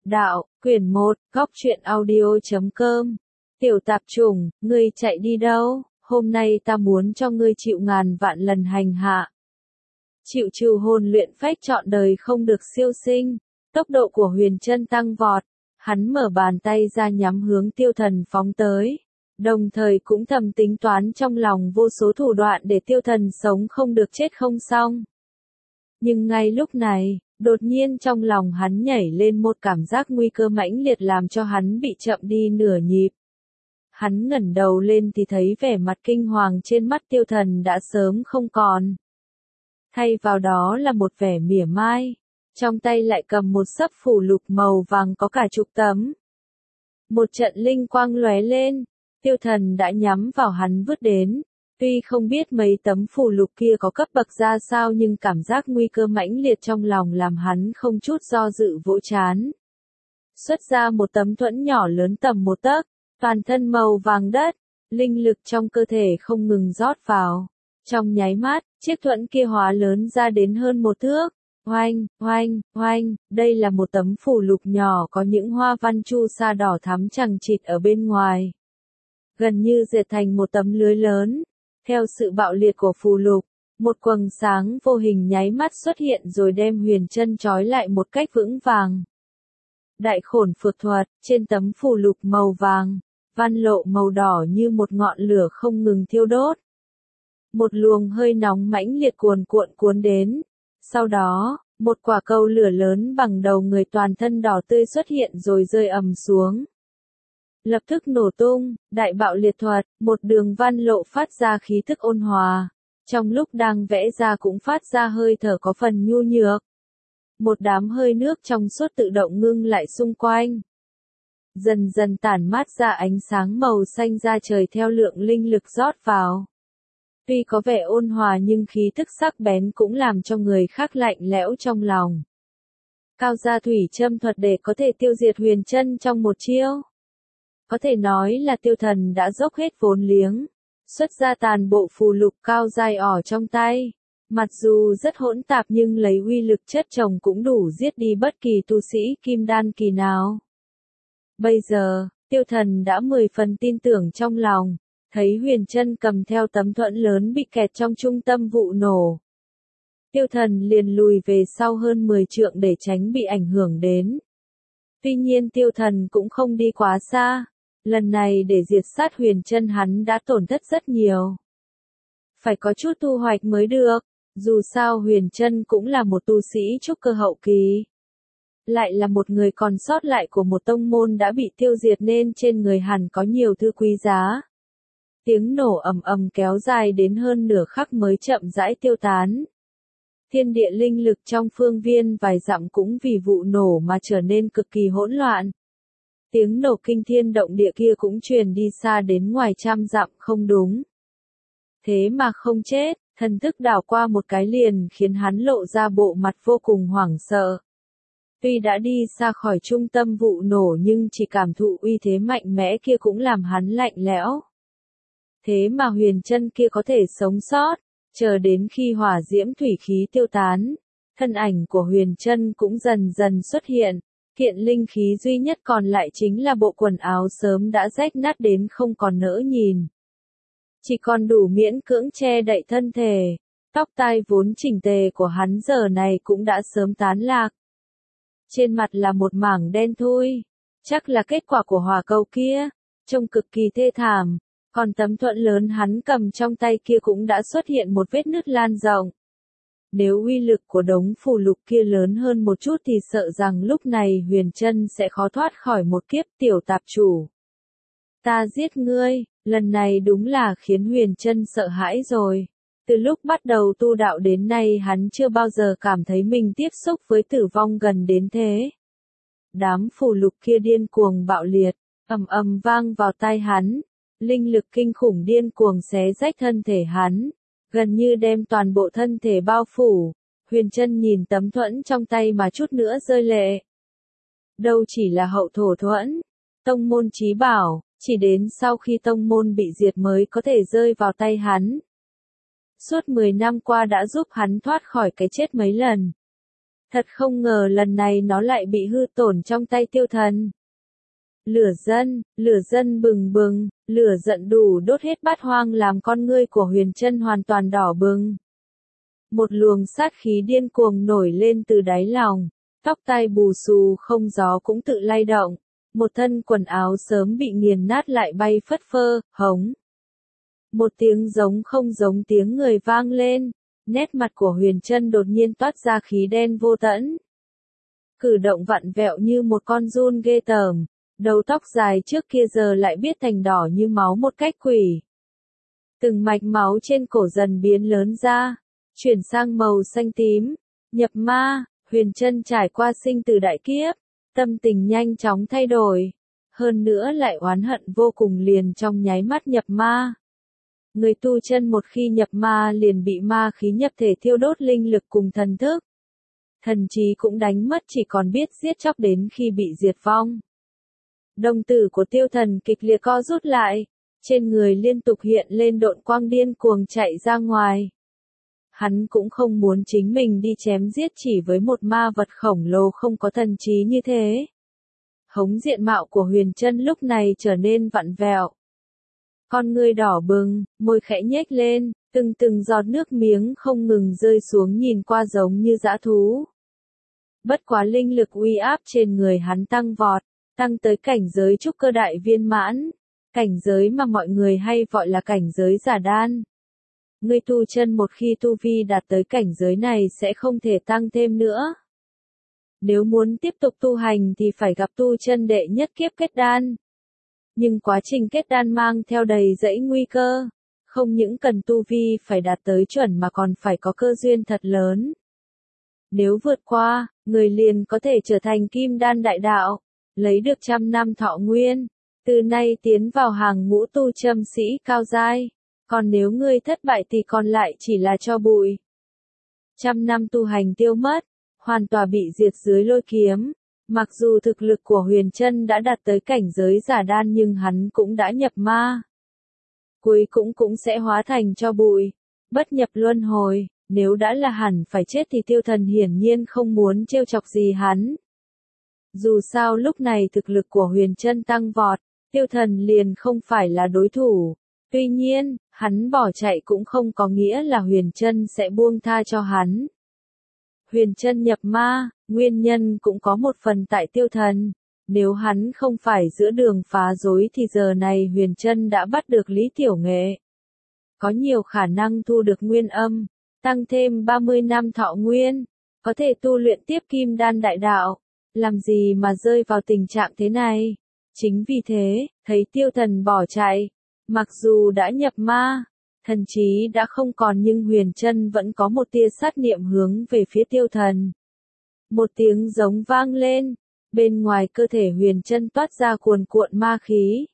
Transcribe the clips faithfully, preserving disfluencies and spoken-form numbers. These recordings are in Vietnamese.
Đạo, quyển một, góc truyện audio chấm com. Tiểu tạp chủng, ngươi chạy đi đâu? Hôm nay ta muốn cho ngươi chịu ngàn vạn lần hành hạ. Chịu trừ hồn luyện phách trọn đời không được siêu sinh. Tốc độ của Huyền Trân tăng vọt. Hắn mở bàn tay ra nhắm hướng Tiêu Thần phóng tới. Đồng thời cũng thầm tính toán trong lòng vô số thủ đoạn để Tiêu Thần sống không được chết không xong. Nhưng ngay lúc này, đột nhiên trong lòng hắn nhảy lên một cảm giác nguy cơ mãnh liệt làm cho hắn bị chậm đi nửa nhịp. Hắn ngẩng đầu lên thì thấy vẻ mặt kinh hoàng trên mắt Tiêu Thần đã sớm không còn. Thay vào đó là một vẻ mỉa mai, trong tay lại cầm một xấp phù lục màu vàng có cả chục tấm. Một trận linh quang lóe lên, Tiêu Thần đã nhắm vào hắn vứt đến. Tuy không biết mấy tấm phù lục kia có cấp bậc ra sao nhưng cảm giác nguy cơ mãnh liệt trong lòng làm hắn không chút do dự vỗ chán. Xuất ra một tấm thuẫn nhỏ lớn tầm một tấc, toàn thân màu vàng đất, linh lực trong cơ thể không ngừng rót vào. Trong nháy mắt, chiếc thuẫn kia hóa lớn ra đến hơn một thước. Oanh, oanh, oanh, đây là một tấm phù lục nhỏ có những hoa văn chu sa đỏ thắm chằng chịt ở bên ngoài. Gần như dệt thành một tấm lưới lớn. Theo sự bạo liệt của phù lục, một quầng sáng vô hình nháy mắt xuất hiện rồi đem Huyền Trân trói lại một cách vững vàng. Đại khổn phược thuật, trên tấm phù lục màu vàng, văn lộ màu đỏ như một ngọn lửa không ngừng thiêu đốt. Một luồng hơi nóng mãnh liệt cuồn cuộn cuốn đến. Sau đó, một quả cầu lửa lớn bằng đầu người toàn thân đỏ tươi xuất hiện rồi rơi ầm xuống. Lập tức nổ tung, đại bạo liệt thuật, một đường văn lộ phát ra khí thức ôn hòa. Trong lúc đang vẽ ra cũng phát ra hơi thở có phần nhu nhược. Một đám hơi nước trong suốt tự động ngưng lại xung quanh. Dần dần tản mát ra ánh sáng màu xanh ra trời theo lượng linh lực rót vào. Tuy có vẻ ôn hòa nhưng khí thức sắc bén cũng làm cho người khác lạnh lẽo trong lòng. Cao gia thủy châm thuật để có thể tiêu diệt Huyền Trân trong một chiêu. Có thể nói là Tiêu Thần đã dốc hết vốn liếng, xuất ra tàn bộ phù lục cao giai ỏ trong tay. Mặc dù rất hỗn tạp nhưng lấy uy lực chất chồng cũng đủ giết đi bất kỳ tu sĩ kim đan kỳ nào. Bây giờ, Tiêu Thần đã mười phần tin tưởng trong lòng, thấy Huyền Trân cầm theo tấm thuẫn lớn bị kẹt trong trung tâm vụ nổ. Tiêu Thần liền lùi về sau hơn mười trượng để tránh bị ảnh hưởng đến. Tuy nhiên Tiêu Thần cũng không đi quá xa. Lần này để diệt sát Huyền Trân hắn đã tổn thất rất nhiều. Phải có chút thu hoạch mới được, dù sao Huyền Trân cũng là một tu sĩ trúc cơ hậu kỳ. Lại là một người còn sót lại của một tông môn đã bị tiêu diệt nên trên người hẳn có nhiều thứ quý giá. Tiếng nổ ầm ầm kéo dài đến hơn nửa khắc mới chậm rãi tiêu tán. Thiên địa linh lực trong phương viên vài dặm cũng vì vụ nổ mà trở nên cực kỳ hỗn loạn. Tiếng nổ kinh thiên động địa kia cũng truyền đi xa đến ngoài trăm dặm không đúng. Thế mà không chết, thần thức đảo qua một cái liền khiến hắn lộ ra bộ mặt vô cùng hoảng sợ. Tuy đã đi xa khỏi trung tâm vụ nổ nhưng chỉ cảm thụ uy thế mạnh mẽ kia cũng làm hắn lạnh lẽo. Thế mà Huyền Trân kia có thể sống sót, chờ đến khi hỏa diễm thủy khí tiêu tán, thân ảnh của Huyền Trân cũng dần dần xuất hiện. Kiện linh khí duy nhất còn lại chính là bộ quần áo sớm đã rách nát đến không còn nỡ nhìn. Chỉ còn đủ miễn cưỡng che đậy thân thể, tóc tai vốn chỉnh tề của hắn giờ này cũng đã sớm tán lạc. Trên mặt là một mảng đen thui, chắc là kết quả của hỏa cầu kia, trông cực kỳ thê thảm, còn tấm thuẫn lớn hắn cầm trong tay kia cũng đã xuất hiện một vết nứt lan rộng. Nếu uy lực của đống phù lục kia lớn hơn một chút thì sợ rằng lúc này Huyền Trân sẽ khó thoát khỏi một kiếp tiểu tạp chủ. Ta giết ngươi, lần này đúng là khiến Huyền Trân sợ hãi rồi. Từ lúc bắt đầu tu đạo đến nay hắn chưa bao giờ cảm thấy mình tiếp xúc với tử vong gần đến thế. Đám phù lục kia điên cuồng bạo liệt, ầm ầm vang vào tai hắn. Linh lực kinh khủng điên cuồng xé rách thân thể hắn. Gần như đem toàn bộ thân thể bao phủ, Huyền Trân nhìn tấm thuẫn trong tay mà chút nữa rơi lệ. Đâu chỉ là hậu thổ thuẫn, tông môn chí bảo, chỉ đến sau khi tông môn bị diệt mới có thể rơi vào tay hắn. Suốt mười năm qua đã giúp hắn thoát khỏi cái chết mấy lần. Thật không ngờ lần này nó lại bị hư tổn trong tay tiêu thần. Lửa dân, lửa dân bừng bừng, lửa giận đủ đốt hết bát hoang làm con ngươi của Huyền Trân hoàn toàn đỏ bừng. Một luồng sát khí điên cuồng nổi lên từ đáy lòng, tóc tai bù xù không gió cũng tự lay động, một thân quần áo sớm bị nghiền nát lại bay phất phơ, hống. Một tiếng giống không giống tiếng người vang lên, nét mặt của Huyền Trân đột nhiên toát ra khí đen vô tận. Cử động vặn vẹo như một con giun ghê tởm, đầu tóc dài trước kia giờ lại biết thành đỏ như máu một cách quỷ. Từng mạch máu trên cổ dần biến lớn ra, chuyển sang màu xanh tím, nhập ma. Huyền Trân trải qua sinh tử đại kiếp, tâm tình nhanh chóng thay đổi, hơn nữa lại oán hận vô cùng liền trong nháy mắt nhập ma. Người tu chân một khi nhập ma liền bị ma khí nhập thể thiêu đốt linh lực cùng thần thức. Thần trí cũng đánh mất chỉ còn biết giết chóc đến khi bị diệt vong. Đồng tử của tiêu thần kịch liệt co rút lại, trên người liên tục hiện lên độn quang điên cuồng chạy ra ngoài. Hắn cũng không muốn chính mình đi chém giết chỉ với một ma vật khổng lồ không có thần trí như thế. Hống diện mạo của Huyền Trân lúc này trở nên vặn vẹo. Con ngươi đỏ bừng, môi khẽ nhếch lên, từng từng giọt nước miếng không ngừng rơi xuống nhìn qua giống như dã thú. Bất quá linh lực uy áp trên người hắn tăng vọt, tăng tới cảnh giới trúc cơ đại viên mãn, cảnh giới mà mọi người hay gọi là cảnh giới giả đan. Người tu chân một khi tu vi đạt tới cảnh giới này sẽ không thể tăng thêm nữa. Nếu muốn tiếp tục tu hành thì phải gặp tu chân đệ nhất kiếp kết đan. Nhưng quá trình kết đan mang theo đầy dẫy nguy cơ, không những cần tu vi phải đạt tới chuẩn mà còn phải có cơ duyên thật lớn. Nếu vượt qua, người liền có thể trở thành kim đan đại đạo, lấy được trăm năm thọ nguyên, từ nay tiến vào hàng ngũ tu châm sĩ cao giai. Còn nếu ngươi thất bại thì còn lại chỉ là tro bụi. Trăm năm tu hành tiêu mất, hoàn toàn bị diệt dưới lôi kiếm. Mặc dù thực lực của Huyền Trân đã đạt tới cảnh giới giả đan nhưng hắn cũng đã nhập ma. Cuối cũng cũng sẽ hóa thành tro bụi, bất nhập luân hồi. Nếu đã là hẳn phải chết thì tiêu thần hiển nhiên không muốn trêu chọc gì hắn. Dù sao lúc này thực lực của Huyền Trân tăng vọt, tiêu thần liền không phải là đối thủ. Tuy nhiên, hắn bỏ chạy cũng không có nghĩa là Huyền Trân sẽ buông tha cho hắn. Huyền Trân nhập ma, nguyên nhân cũng có một phần tại tiêu thần. Nếu hắn không phải giữa đường phá rối thì giờ này Huyền Trân đã bắt được Lý Tiểu Nghệ. Có nhiều khả năng thu được nguyên âm, tăng thêm ba mươi năm thọ nguyên, có thể tu luyện tiếp kim đan đại đạo. Làm gì mà rơi vào tình trạng thế này? Chính vì thế, thấy tiêu thần bỏ chạy. Mặc dù đã nhập ma, thần trí đã không còn nhưng Huyền Trân vẫn có một tia sát niệm hướng về phía tiêu thần. Một tiếng giống vang lên, bên ngoài cơ thể Huyền Trân toát ra cuồn cuộn ma khí.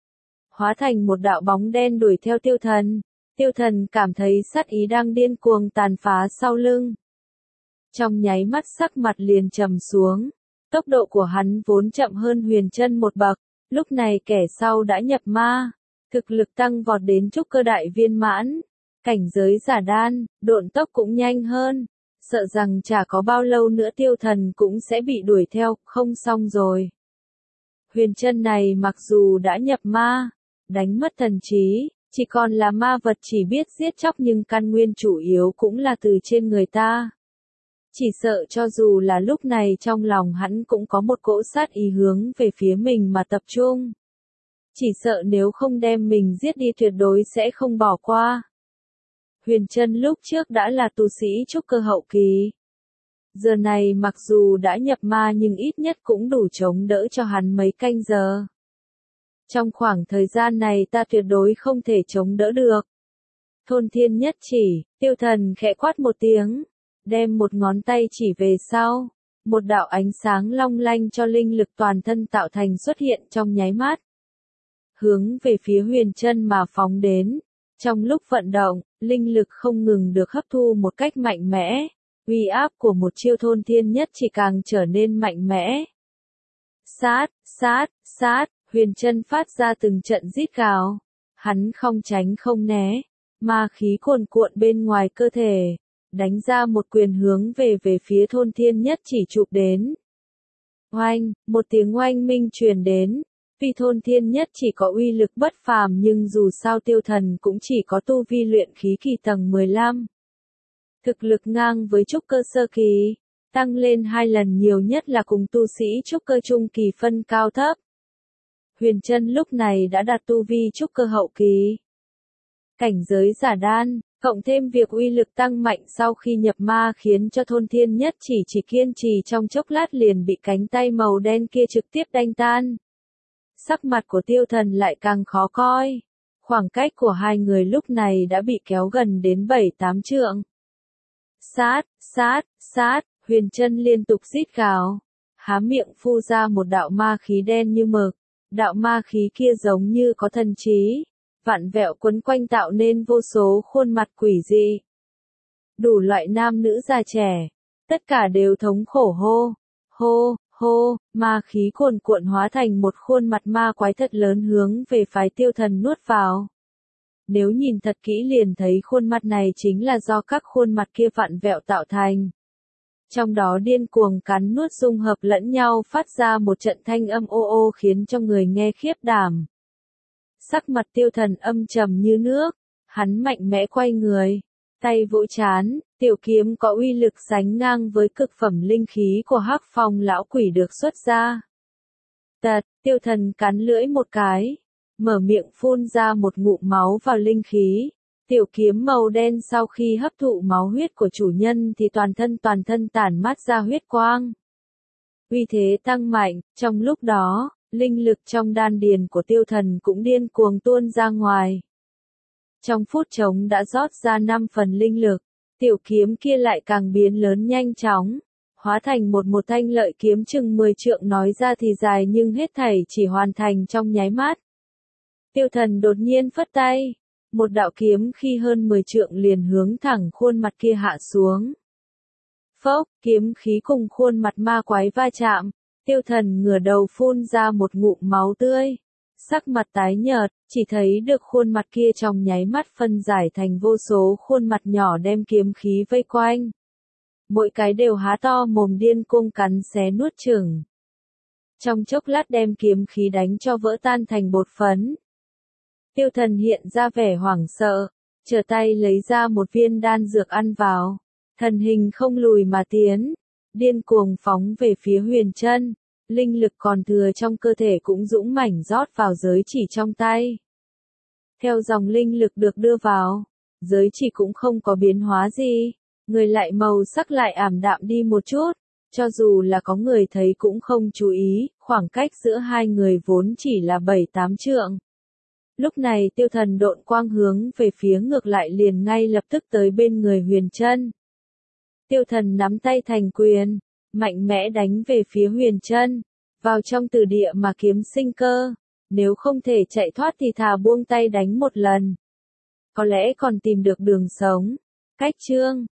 Hóa thành một đạo bóng đen đuổi theo tiêu thần, tiêu thần cảm thấy sát ý đang điên cuồng tàn phá sau lưng. Trong nháy mắt sắc mặt liền trầm xuống, tốc độ của hắn vốn chậm hơn Huyền Trân một bậc, lúc này kẻ sau đã nhập ma. Thực lực tăng vọt đến trúc cơ đại viên mãn, cảnh giới giả đan, độn tốc cũng nhanh hơn, sợ rằng chả có bao lâu nữa tiêu thần cũng sẽ bị đuổi theo, không xong rồi. Huyền Trân này mặc dù đã nhập ma, đánh mất thần trí, chỉ còn là ma vật chỉ biết giết chóc nhưng căn nguyên chủ yếu cũng là từ trên người ta. Chỉ sợ cho dù là lúc này trong lòng hắn cũng có một cỗ sát ý hướng về phía mình mà tập trung. Chỉ sợ nếu không đem mình giết đi tuyệt đối sẽ không bỏ qua. Huyền Trân lúc trước đã là tu sĩ trúc cơ hậu kỳ. Giờ này mặc dù đã nhập ma nhưng ít nhất cũng đủ chống đỡ cho hắn mấy canh giờ. Trong khoảng thời gian này ta tuyệt đối không thể chống đỡ được. Thôn thiên nhất chỉ, tiêu thần khẽ quát một tiếng, đem một ngón tay chỉ về sau. Một đạo ánh sáng long lanh cho linh lực toàn thân tạo thành xuất hiện trong nháy mắt. Hướng về phía Huyền Trân mà phóng đến. Trong lúc vận động, linh lực không ngừng được hấp thu một cách mạnh mẽ. Uy áp của một chiêu thôn thiên nhất chỉ càng trở nên mạnh mẽ. Sát, sát, sát, Huyền Trân phát ra từng trận rít gào. Hắn không tránh không né. Ma khí cuồn cuộn bên ngoài cơ thể. đánh ra một quyền hướng về về phía thôn thiên nhất chỉ chụp đến. Oanh, một tiếng oanh minh truyền đến, vì thôn thiên nhất chỉ có uy lực bất phàm nhưng dù sao Tiêu Thần cũng chỉ có tu vi luyện khí kỳ tầng mười lăm. Thực lực ngang với trúc cơ sơ kỳ, tăng lên hai lần nhiều nhất là cùng tu sĩ trúc cơ trung kỳ phân cao thấp. Huyền Trân lúc này đã đạt tu vi trúc cơ hậu kỳ. Cảnh giới giả đan, cộng thêm việc uy lực tăng mạnh sau khi nhập ma khiến cho thôn thiên nhất chỉ chỉ kiên trì trong chốc lát liền bị cánh tay màu đen kia trực tiếp đánh tan. Sắc mặt của Tiêu Thần lại càng khó coi. Khoảng cách của hai người lúc này đã bị kéo gần đến bảy tám trượng. Sát, sát, sát, Huyền Trân liên tục rít gào, há miệng phun ra một đạo ma khí đen như mực. Đạo ma khí kia giống như có thần trí, vặn vẹo quấn quanh tạo nên vô số khuôn mặt quỷ dị. Đủ loại nam nữ già trẻ, tất cả đều thống khổ hô, hô, hô, ma khí cuồn cuộn hóa thành một khuôn mặt ma quái thật lớn hướng về phái Tiêu Thần nuốt vào. Nếu nhìn thật kỹ liền thấy khuôn mặt này chính là do các khuôn mặt kia vặn vẹo tạo thành. Trong đó điên cuồng cắn nuốt dung hợp lẫn nhau phát ra một trận thanh âm ô ô khiến cho người nghe khiếp đảm. Sắc mặt Tiêu Thần âm trầm như nước, hắn mạnh mẽ quay người, tay vỗ chán, tiểu kiếm có uy lực sánh ngang với cực phẩm linh khí của Hắc Phong lão quỷ được xuất ra. Tật, Tiêu Thần cắn lưỡi một cái, mở miệng phun ra một ngụm máu vào linh khí. Tiểu kiếm màu đen sau khi hấp thụ máu huyết của chủ nhân thì toàn thân toàn thân tản mát ra huyết quang. Uy thế tăng mạnh, trong lúc đó, linh lực trong đan điền của Tiêu Thần cũng điên cuồng tuôn ra ngoài. Trong phút trống đã rót ra năm phần linh lực, tiểu kiếm kia lại càng biến lớn nhanh chóng, hóa thành một một thanh lợi kiếm chừng mười trượng nói ra thì dài nhưng hết thảy chỉ hoàn thành trong nháy mắt. Tiêu Thần đột nhiên phất tay. Một đạo kiếm khi hơn mười trượng liền hướng thẳng khuôn mặt kia hạ xuống. Phốc, kiếm khí cùng khuôn mặt ma quái va chạm, Tiêu Thần ngửa đầu phun ra một ngụm máu tươi. Sắc mặt tái nhợt, chỉ thấy được khuôn mặt kia trong nháy mắt phân giải thành vô số khuôn mặt nhỏ đem kiếm khí vây quanh. Mỗi cái đều há to mồm điên cuồng cắn xé nuốt chửng. Trong chốc lát đem kiếm khí đánh cho vỡ tan thành bột phấn. Tiêu Thần hiện ra vẻ hoảng sợ, trở tay lấy ra một viên đan dược ăn vào, thần hình không lùi mà tiến, điên cuồng phóng về phía Huyền Trân, linh lực còn thừa trong cơ thể cũng dũng mãnh rót vào giới chỉ trong tay. Theo dòng linh lực được đưa vào, giới chỉ cũng không có biến hóa gì, người lại màu sắc lại ảm đạm đi một chút, cho dù là có người thấy cũng không chú ý, khoảng cách giữa hai người vốn chỉ là bảy tám trượng. Lúc này Tiêu Thần độn quang hướng về phía ngược lại liền ngay lập tức tới bên người Huyền Trân. Tiêu Thần nắm tay thành quyền, mạnh mẽ đánh về phía Huyền Trân, vào trong tử địa mà kiếm sinh cơ, nếu không thể chạy thoát thì thà buông tay đánh một lần. Có lẽ còn tìm được đường sống. Cách chương